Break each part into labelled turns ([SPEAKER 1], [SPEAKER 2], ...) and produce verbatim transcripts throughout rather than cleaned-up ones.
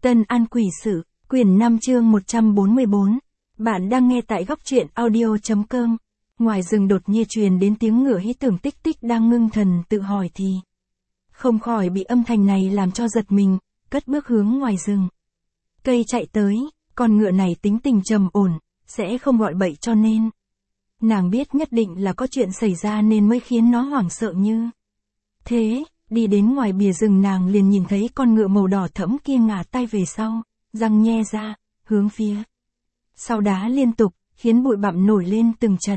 [SPEAKER 1] Tân An Quỷ Sự, quyển năm chương một trăm bốn mươi bốn. Bạn đang nghe tại góc truyện audio.com. Ngoài rừng đột nhiên truyền đến tiếng ngựa hí. Tưởng Tích Tích đang ngưng thần tự hỏi thì không khỏi bị âm thanh này làm cho giật mình, cất bước hướng ngoài rừng. Cây chạy tới, con ngựa này tính tình trầm ổn, sẽ không gọi bậy cho nên. Nàng biết nhất định là có chuyện xảy ra nên mới khiến nó hoảng sợ như thế. Đi đến ngoài bìa rừng nàng liền nhìn thấy con ngựa màu đỏ thẫm kia ngả tay về sau, răng nhe ra, hướng phía sau đá liên tục, khiến bụi bặm nổi lên từng trận.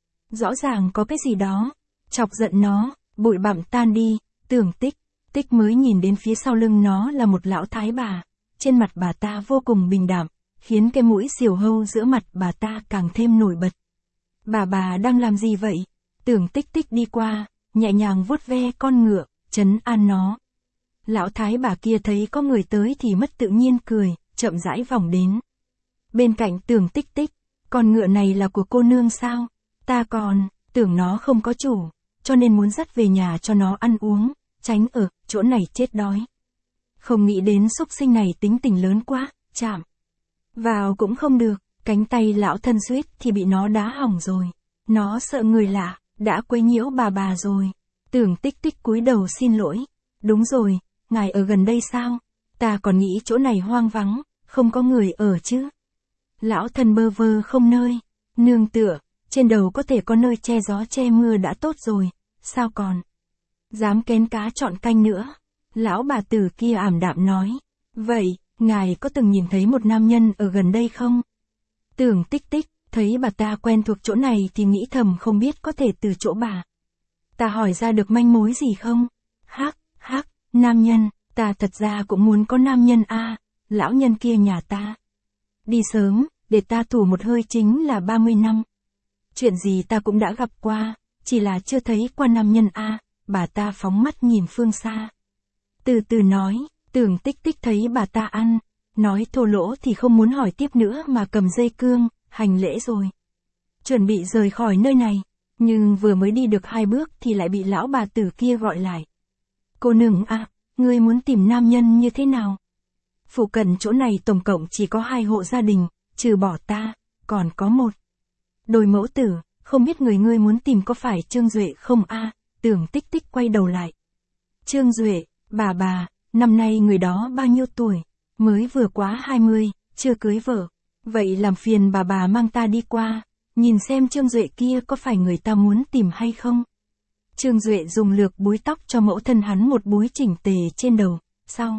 [SPEAKER 1] Rõ ràng có cái gì đó chọc giận nó. Bụi bặm tan đi, Tưởng Tích Tích mới nhìn đến phía sau lưng nó là một lão thái bà. Trên mặt bà ta vô cùng bình đạm, khiến cái mũi diều hâu giữa mặt bà ta càng thêm nổi bật. Bà bà đang làm gì vậy? Tưởng Tích Tích đi qua, nhẹ nhàng vuốt ve con ngựa, trấn an nó. Lão thái bà kia thấy có người tới thì mất tự nhiên cười, chậm rãi vòng đến bên cạnh Tưởng Tích Tích. Con ngựa này là của cô nương sao? Ta còn tưởng nó không có chủ, cho nên muốn dắt về nhà cho nó ăn uống, tránh ở chỗ này chết đói. Không nghĩ đến xúc sinh này tính tình lớn quá, chạm vào cũng không được. Cánh tay lão thân suýt thì bị nó đá hỏng rồi. Nó sợ người lạ, đã quấy nhiễu bà bà rồi. Tưởng Tích Tích cúi đầu xin lỗi. Đúng rồi, ngài ở gần đây sao? Ta còn nghĩ chỗ này hoang vắng, không có người ở chứ. Lão thân bơ vơ không nơi nương tựa, trên đầu có thể có nơi che gió che mưa đã tốt rồi, sao còn dám kén cá chọn canh nữa? Lão bà tử kia ảm đạm nói. Vậy, ngài có từng nhìn thấy một nam nhân ở gần đây không? Tưởng Tích Tích thấy bà ta quen thuộc chỗ này thì nghĩ thầm không biết có thể từ chỗ bà ta hỏi ra được manh mối gì không? Hắc, hắc, nam nhân, ta thật ra cũng muốn có nam nhân a. Lão nhân kia nhà ta đi sớm, để ta thủ một hơi chính là ba mươi năm. Chuyện gì ta cũng đã gặp qua, chỉ là chưa thấy qua nam nhân a. Bà ta phóng mắt nhìn phương xa, từ từ nói. Tưởng Tích Tích thấy bà ta ăn nói thô lỗ thì không muốn hỏi tiếp nữa mà cầm dây cương, hành lễ rồi chuẩn bị rời khỏi nơi này. Nhưng vừa mới đi được hai bước thì lại bị lão bà tử kia gọi lại. Cô nương à, ngươi muốn tìm nam nhân như thế nào? Phụ cận chỗ này tổng cộng chỉ có hai hộ gia đình, trừ bỏ ta, còn có một đôi mẫu tử, không biết người ngươi muốn tìm có phải Trương Duệ không a? À? Tưởng Tích Tích quay đầu lại. Trương Duệ, bà bà, năm nay người đó bao nhiêu tuổi? Mới vừa quá hai mươi, chưa cưới vợ. Vậy làm phiền bà bà mang ta đi qua, nhìn xem Trương Duệ kia có phải người ta muốn tìm hay không? Trương Duệ dùng lược búi tóc cho mẫu thân hắn một búi chỉnh tề trên đầu, sau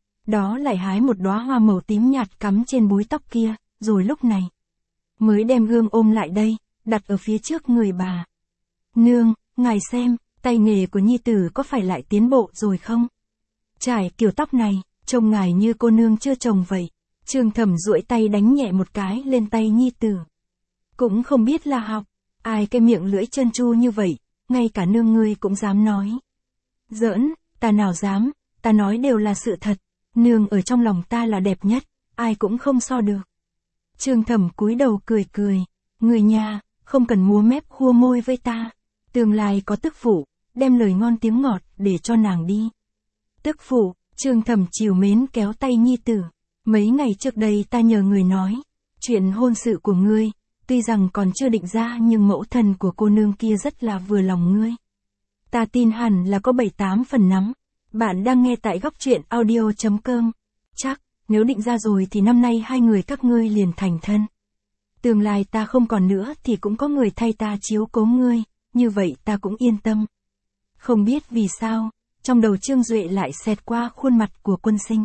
[SPEAKER 1] đó lại hái một đóa hoa màu tím nhạt cắm trên búi tóc kia, rồi lúc này mới đem gương ôm lại đây, đặt ở phía trước người bà. Nương, ngài xem, tay nghề của nhi tử có phải lại tiến bộ rồi không? Trải kiểu tóc này, trông ngài như cô nương chưa chồng vậy. Trương Thẩm duỗi tay đánh nhẹ một cái lên tay nhi tử. Cũng không biết là học ai cái miệng lưỡi trơn tru như vậy, ngay cả nương ngươi cũng dám nói. Giỡn, ta nào dám, ta nói đều là sự thật. Nương ở trong lòng ta là đẹp nhất, ai cũng không so được. Trương Thẩm cúi đầu cười cười. Người nhà, không cần múa mép khua môi với ta. Tương lai có tức phụ, đem lời ngon tiếng ngọt để cho nàng đi. Tức phụ, Trương Thẩm trìu mến kéo tay nhi tử. Mấy ngày trước đây ta nhờ người nói chuyện hôn sự của ngươi, tuy rằng còn chưa định ra nhưng mẫu thân của cô nương kia rất là vừa lòng ngươi. Ta tin hẳn là có bảy tám phần nắm. Bạn đang nghe tại góc truyện audio.com. Chắc, nếu định ra rồi thì năm nay hai người các ngươi liền thành thân. Tương lai ta không còn nữa thì cũng có người thay ta chiếu cố ngươi, như vậy ta cũng yên tâm. Không biết vì sao, trong đầu Trương Duệ lại xẹt qua khuôn mặt của Quân Sinh.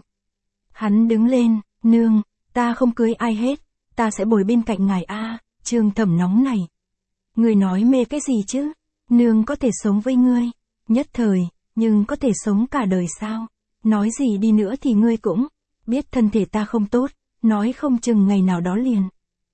[SPEAKER 1] Hắn đứng lên, nương, ta không cưới ai hết, ta sẽ bồi bên cạnh ngài a. Trương Thẩm nóng này. Ngươi nói mê cái gì chứ? Nương có thể sống với ngươi nhất thời, nhưng có thể sống cả đời sao? Nói gì đi nữa thì ngươi cũng biết thân thể ta không tốt, nói không chừng ngày nào đó liền.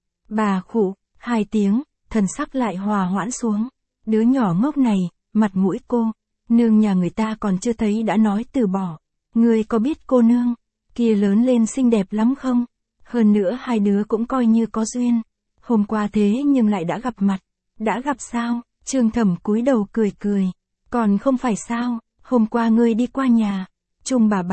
[SPEAKER 1] Bà khụ, hai tiếng, thần sắc lại hòa hoãn xuống. Đứa nhỏ ngốc này, mặt mũi cô, nương nhà người ta còn chưa thấy đã nói từ bỏ. Ngươi có biết cô nương kia lớn lên xinh đẹp lắm không? Hơn nữa hai đứa cũng coi như có duyên. Hôm qua thế nhưng lại đã gặp mặt. Đã gặp sao? Trương Thẩm cúi đầu cười cười. Còn không phải sao, hôm qua ngươi đi qua nhà Trung bà bà,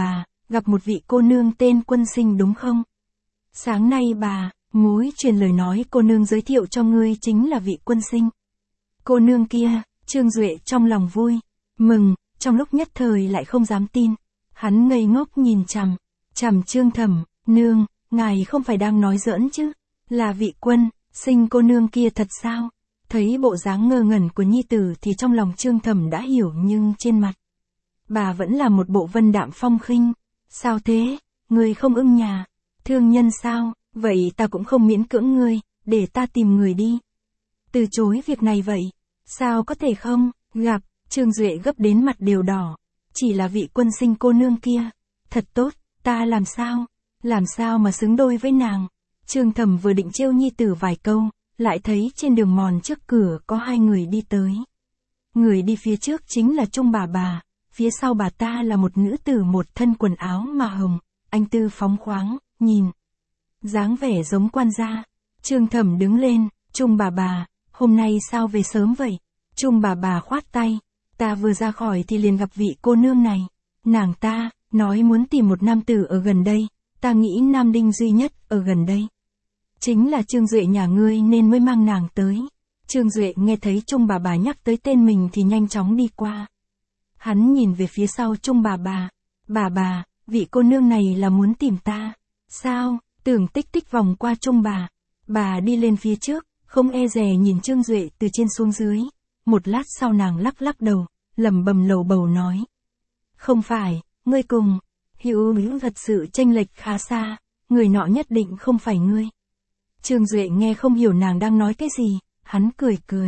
[SPEAKER 1] gặp một vị cô nương tên Quân Sinh đúng không? Sáng nay bà, mối truyền lời nói cô nương giới thiệu cho ngươi chính là vị Quân Sinh. Cô nương kia, Trương Duệ trong lòng vui, mừng, trong lúc nhất thời lại không dám tin. Hắn ngây ngốc nhìn chằm, chằm Trương Thẩm, nương, ngài không phải đang nói giỡn chứ, là vị Quân Sinh cô nương kia thật sao? Thấy bộ dáng ngơ ngẩn của nhi tử thì trong lòng Trương Thẩm đã hiểu nhưng trên mặt bà vẫn là một bộ vân đạm phong khinh. Sao thế, ngươi không ưng nhà, thương nhân sao, vậy ta cũng không miễn cưỡng ngươi, để ta tìm người đi. Từ chối việc này vậy, sao có thể không, gặp, Trương Duệ gấp đến mặt đều đỏ, chỉ là vị Quân Sinh cô nương kia, thật tốt, ta làm sao, làm sao mà xứng đôi với nàng. Trương Thẩm vừa định trêu nhi tử vài câu, lại thấy trên đường mòn trước cửa có hai người đi tới. Người đi phía trước chính là Trung bà bà, phía sau bà ta là một nữ tử một thân quần áo mà hồng, anh tư phóng khoáng, nhìn dáng vẻ giống quan gia. Trương Thẩm đứng lên, Trung bà bà, hôm nay sao về sớm vậy? Trung bà bà khoát tay, ta vừa ra khỏi thì liền gặp vị cô nương này. Nàng ta, nói muốn tìm một nam tử ở gần đây, ta nghĩ nam đinh duy nhất ở gần đây chính là Trương Duệ nhà ngươi nên mới mang nàng tới. Trương Duệ nghe thấy Trung bà bà nhắc tới tên mình thì nhanh chóng đi qua. Hắn nhìn về phía sau Trung bà bà, bà bà, vị cô nương này là muốn tìm ta. Sao, Tưởng Tích Tích vòng qua Trung bà, bà đi lên phía trước, không e dè nhìn Trương Duệ từ trên xuống dưới. Một lát sau nàng lắc lắc đầu, lẩm bẩm lầu bầu nói. Không phải, ngươi cùng, Hữu Hữu thật sự chênh lệch khá xa, người nọ nhất định không phải ngươi. Trương Duệ nghe không hiểu nàng đang nói cái gì, hắn cười cười.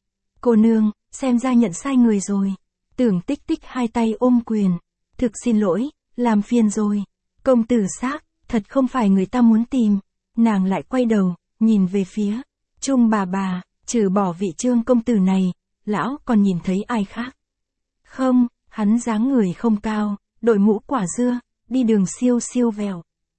[SPEAKER 1] Cô nương, xem ra nhận sai người rồi. Tưởng Tích Tích hai tay ôm quyền. Thực xin lỗi, làm phiền rồi. Công tử xác, thật không phải người ta muốn tìm. Nàng lại quay đầu, nhìn về phía Trung bà bà, trừ bỏ vị Trương công tử này, lão còn nhìn thấy ai khác. Không, hắn dáng người không cao, đội mũ quả dưa, đi đường siêu siêu vèo.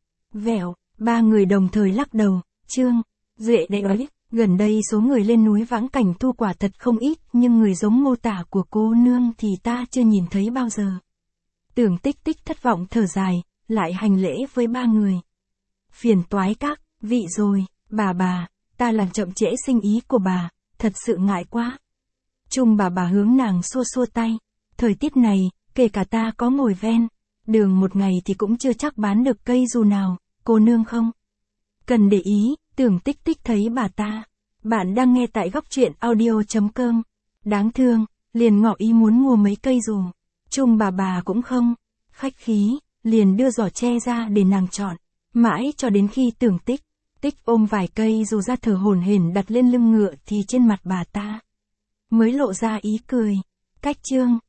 [SPEAKER 1] Vèo, ba người đồng thời lắc đầu. Trương Duệ đệ ấy, gần đây số người lên núi vãng cảnh thu quả thật không ít, nhưng người giống mô tả của cô nương thì ta chưa nhìn thấy bao giờ. Tưởng Tích Tích thất vọng thở dài, lại hành lễ với ba người. Phiền toái các vị rồi, bà bà, ta làm chậm trễ sinh ý của bà, thật sự ngại quá. Trung bà bà hướng nàng xua xua tay, thời tiết này, kể cả ta có ngồi ven đường một ngày thì cũng chưa chắc bán được cây dù nào, cô nương không cần để ý. Tưởng Tích Tích thấy bà ta. Bạn đang nghe tại góc truyện audio chấm com. Đáng thương, liền ngỏ ý muốn mua mấy cây dù. Trung bà bà cũng không khách khí, liền đưa giỏ tre ra để nàng chọn. Mãi cho đến khi Tưởng Tích Tích ôm vài cây dù ra thở hổn hển đặt lên lưng ngựa thì trên mặt bà ta mới lộ ra ý cười. Cách Trương